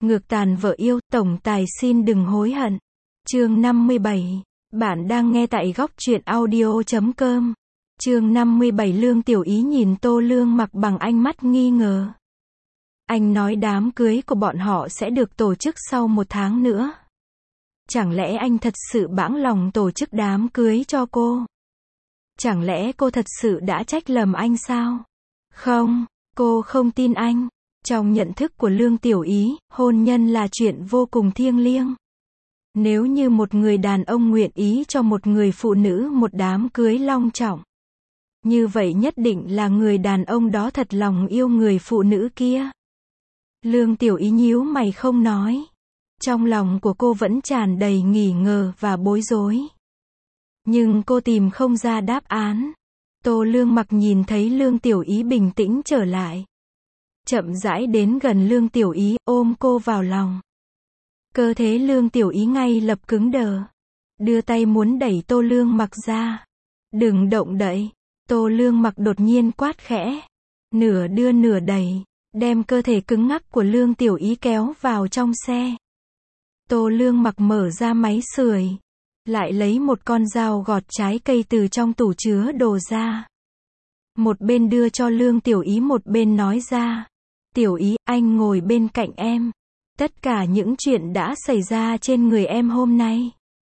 Ngược tàn vợ yêu, tổng tài xin đừng hối hận. Chương 57. Bạn đang nghe tại góc truyện audio.com. Chương 57. Lương Tiểu Ý nhìn Tô Lương Mặc bằng ánh mắt nghi ngờ. Anh nói đám cưới của bọn họ sẽ được tổ chức sau 1 tháng nữa. Chẳng lẽ anh thật sự bãng lòng tổ chức đám cưới cho cô? Chẳng lẽ cô thật sự đã trách lầm anh sao? Không, cô không tin anh. Trong nhận thức của Lương Tiểu Ý, hôn nhân là chuyện vô cùng thiêng liêng. Nếu như một người đàn ông nguyện ý cho một người phụ nữ một đám cưới long trọng, như vậy nhất định là người đàn ông đó thật lòng yêu người phụ nữ kia. Lương Tiểu Ý nhíu mày không nói. Trong lòng của cô vẫn tràn đầy nghi ngờ và bối rối. Nhưng cô tìm không ra đáp án. Tô Lương Mặc nhìn thấy Lương Tiểu Ý bình tĩnh trở lại, chậm rãi đến gần Lương Tiểu Ý, ôm cô vào lòng. Cơ thể Lương Tiểu Ý ngay lập cứng đờ, đưa tay muốn đẩy Tô Lương Mặc ra. Đừng động đậy. Tô Lương Mặc đột nhiên quát khẽ, nửa đưa nửa đẩy, đem cơ thể cứng ngắc của Lương Tiểu Ý kéo vào trong xe. Tô Lương Mặc mở ra máy sưởi, lại lấy một con dao gọt trái cây từ trong tủ chứa đồ ra. Một bên đưa cho Lương Tiểu Ý, một bên nói ra, Tiểu Ý, anh ngồi bên cạnh em. Tất cả những chuyện đã xảy ra trên người em hôm nay,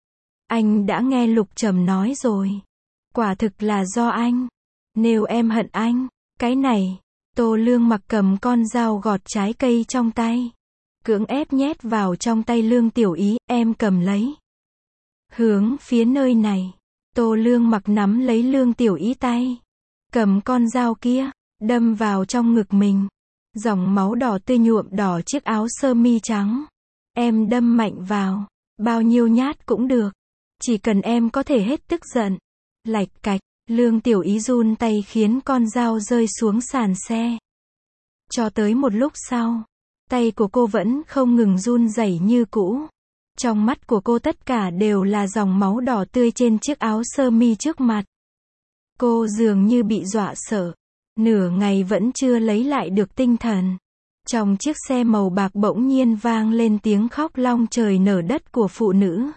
anh đã nghe Lục Trầm nói rồi. Quả thực là do anh. Nếu em hận anh, cái này. Tô Lương Mặc cầm con dao gọt trái cây trong tay, cưỡng ép nhét vào trong tay Lương Tiểu Ý, em cầm lấy. Hướng phía nơi này. Tô Lương Mặc nắm lấy Lương Tiểu Ý tay, cầm con dao kia, đâm vào trong ngực mình. Dòng máu đỏ tươi nhuộm đỏ chiếc áo sơ mi trắng. Em đâm mạnh vào, bao nhiêu nhát cũng được. Chỉ cần em có thể hết tức giận. Lạch cạch, Lương Tiểu Ý run tay khiến con dao rơi xuống sàn xe. Cho tới một lúc sau, tay của cô vẫn không ngừng run rẩy như cũ. Trong mắt của cô tất cả đều là dòng máu đỏ tươi trên chiếc áo sơ mi trước mặt. Cô dường như bị dọa sợ. Nửa ngày vẫn chưa lấy lại được tinh thần. Trong chiếc xe màu bạc bỗng nhiên vang lên tiếng khóc long trời nở đất của phụ nữ.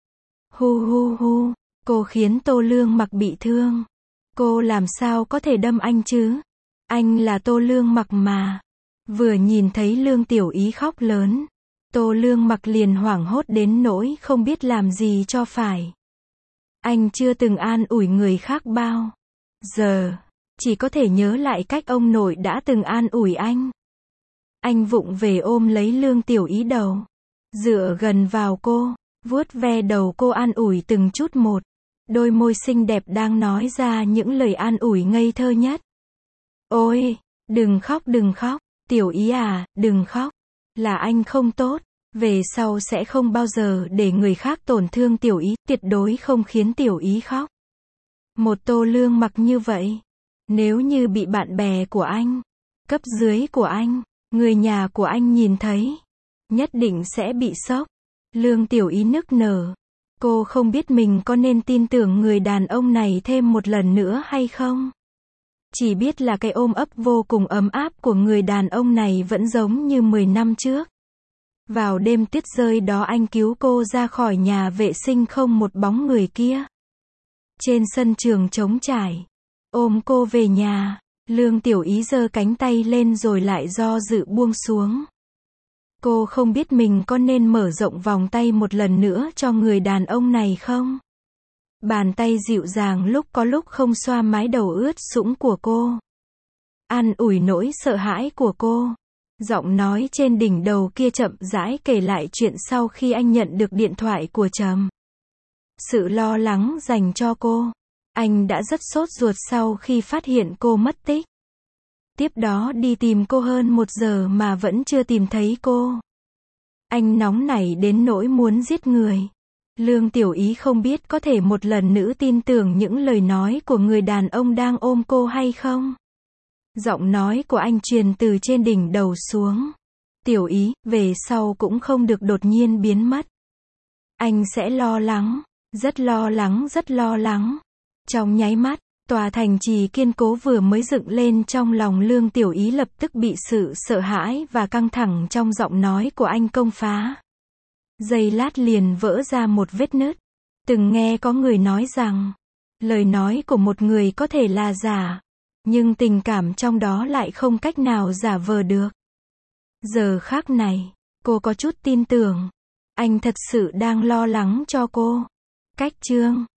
Hu hu hu, cô khiến Tô Lương Mặc bị thương. Cô làm sao có thể đâm anh chứ? Anh là Tô Lương Mặc mà. Vừa nhìn thấy Lương Tiểu Ý khóc lớn, Tô Lương Mặc liền hoảng hốt đến nỗi không biết làm gì cho phải. Anh chưa từng an ủi người khác bao giờ, chỉ có thể nhớ lại cách ông nội đã từng an ủi anh. Anh vụng về ôm lấy Lương Tiểu Ý đầu, dựa gần vào cô, vuốt ve đầu cô an ủi từng chút một. Đôi môi xinh đẹp đang nói ra những lời an ủi ngây thơ nhất. Ôi, đừng khóc, Tiểu Ý à, đừng khóc. Là anh không tốt. Về sau sẽ không bao giờ để người khác tổn thương Tiểu Ý, tuyệt đối không khiến Tiểu Ý khóc. Một Tô Lương Mặc như vậy, nếu như bị bạn bè của anh, cấp dưới của anh, người nhà của anh nhìn thấy, nhất định sẽ bị sốc. Lương Tiểu Ý nức nở. Cô không biết mình có nên tin tưởng người đàn ông này thêm một lần nữa hay không. Chỉ biết là cái ôm ấp vô cùng ấm áp của người đàn ông này vẫn giống như 10 năm trước. Vào đêm tuyết rơi đó anh cứu cô ra khỏi nhà vệ sinh không một bóng người kia. Trên sân trường trống trải, ôm cô về nhà. Lương Tiểu Ý giơ cánh tay lên rồi lại do dự buông xuống. Cô không biết mình có nên mở rộng vòng tay một lần nữa cho người đàn ông này không. Bàn tay dịu dàng lúc có lúc không xoa mái đầu ướt sũng của cô, an ủi nỗi sợ hãi của cô. Giọng nói trên đỉnh đầu kia chậm rãi kể lại chuyện sau khi anh nhận được điện thoại của Trầm. Sự lo lắng dành cho cô. Anh đã rất sốt ruột sau khi phát hiện cô mất tích. Tiếp đó đi tìm cô hơn 1 giờ mà vẫn chưa tìm thấy cô. Anh nóng nảy đến nỗi muốn giết người. Lương Tiểu Ý không biết có thể một lần nữa tin tưởng những lời nói của người đàn ông đang ôm cô hay không. Giọng nói của anh truyền từ trên đỉnh đầu xuống. Tiểu Ý, về sau cũng không được đột nhiên biến mất. Anh sẽ lo lắng, rất lo lắng, rất lo lắng. Trong nháy mắt, Tòa thành trì kiên cố vừa mới dựng lên trong lòng Lương Tiểu Ý lập tức bị sự sợ hãi và căng thẳng trong giọng nói của anh công phá. Giây lát liền vỡ ra một vết nứt. Từng nghe có người nói rằng, lời nói của một người có thể là giả, nhưng tình cảm trong đó lại không cách nào giả vờ được. Giờ khắc này, cô có chút tin tưởng. Anh thật sự đang lo lắng cho cô. Cách chương